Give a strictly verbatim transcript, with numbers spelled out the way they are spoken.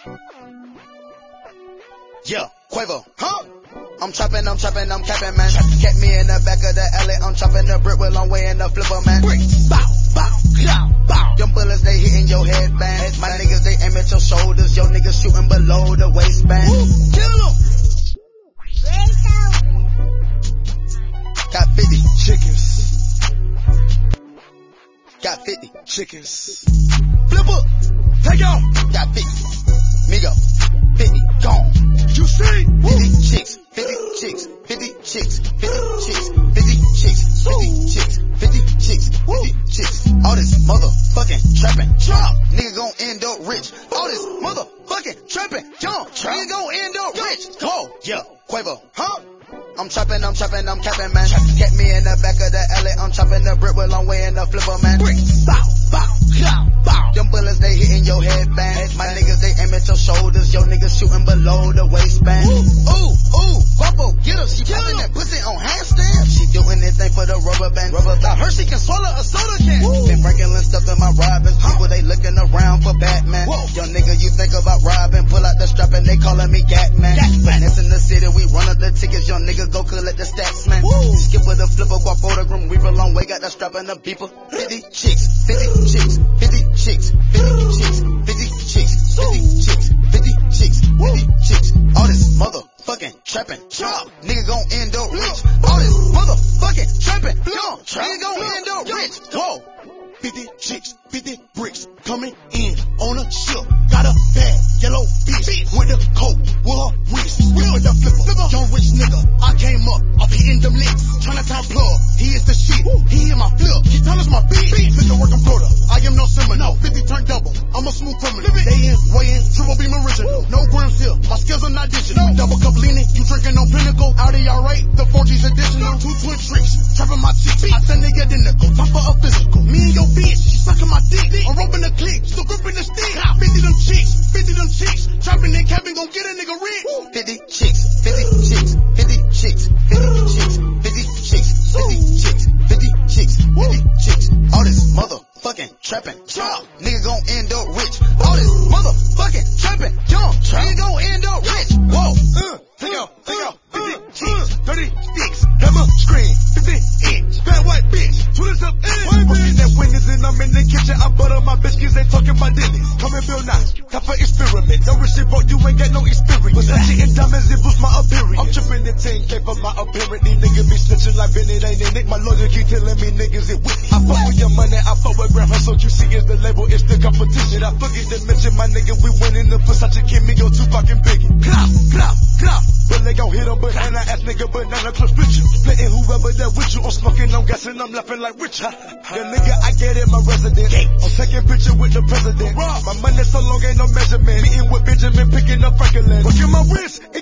Yeah, Quavo, huh? I'm trapping, I'm trapping, I'm capping, man. Kept me in the back of the alley, I'm chopping the brick with long way in the flipper, man. Brick, bow, bow, bow, bow. Them bullets, they hitting your headband. My niggas, they aim at your shoulders. Your niggas shooting below the waistband. Woo, kill em! Got fifty chickens. Got fifty chickens. Flipper, take off. Got fifty. Migo, fifty, gone. You see? fifty chicks, fifty chicks, fifty chicks, fifty chicks, fifty chicks, fifty chicks, fifty chicks, fifty chicks. All this motherfucking trapping, jump. Nigga gon' end up rich. All this motherfucking trapping, jump. Nigga gon' end up rich. Whoa, yeah, Quavo, huh? I'm trapping, I'm trapping, I'm capping, man. Kept me in the back of the alley, I'm chopping the brick with long way in the flipper, man. Brick, bow, bow, bow, bow. Them bullets, they hitting your headband. My niggas, they aim at your shoulders. Your niggas shooting below the waistband. Ooh, ooh, ooh, Guapo, get her. She popping that pussy on handstand. She doing anything for the rubber band. Rubber band. Her, she can swallow a soda can. Woo. Been breaking stuff in my Robins. People, they looking around for Batman. Whoa. Young nigga, you think about robbing. Pull out the strap and they calling me Gatman. Finesse in the city, we run up the tickets. Young nigga, go collect the stacks, man. Woo. Skip with the flipper, Guapo, the grim reaper. Long way, got the strap and the beeper. fifty chicks, fifty chicks, fifty chicks, fifty chicks, fifty chicks, fifty chicks, fifty chicks, fifty chicks. All this motherfucking trapping, chop. Nigga gon' end up rich. All this motherfucking trapping, young. Nigga gon' end up rich. Whoa. fifty chicks, fifty bricks, coming in on a ship. Got a bad yellow bitch with a coat, with her wrist. With the flipper, young rich nigga. I came up, I'm hitting them licks. Chinatown plug, he is the shit. He in my flip, he tell us my bitch. Nigga work in Florida, I am no simmer. No, fifty turn double, I'm a smooth criminal. Day in, way in, triple beam original. No grams here, my skills are not digital. Double cup leaning, you drinking on Pinnacle. Audi R eight, the four G's additional. Two twin tricks, trapping my chicks. I send nigga identical, time for a physical. Me and your bitch, she sucking my dick. I'm roping the click, still gripping the stick. fifty them chicks, fifty them chicks. Trapping and capping, gon' get a nigga rich. fifty chicks, fifty chicks, fifty chicks, fifty chicks, fifty chicks, fifty chicks, fifty chicks, fifty chicks. All this motherfucking trapping, jump. Nigga gon' end up rich. All this motherfucking trapping, jump. Nigga gon' end up rich. Whoa, uh, take out, take out. fifty chicks, thirty sticks, hammer screen, fifty inch, fat white bitch, two this up in. Working that windows and I'm in the kitchen. I butter my biscuits, they talking about Dennis. Come and build now, time for experiment. No rich shit, bro, you ain't got no experience. Versace and diamonds, it boost my appearance. I'm tripping the ten K for my appearance. These niggas be snitching like Bennett ain't in it. My lawyer keep telling me niggas it with me. I fuck with your money, I fuck with Grand Hustle. You see is the label, it's the competition. I forget to mention my nigga, we winning the Versace Kim, me go too fucking big. Clap, clap, clap. But they gon' hit 'em, banana ass nigga, banana clutch bitch. Splitting whoever that with you. I'm smoking, I'm gassing, I'm laughing like Richard. The nigga, I get it, my resident. I'm taking picture with the president. My money so long, ain't no measurement. Meeting with Benjamin, picking up Franklin. Working my wrist.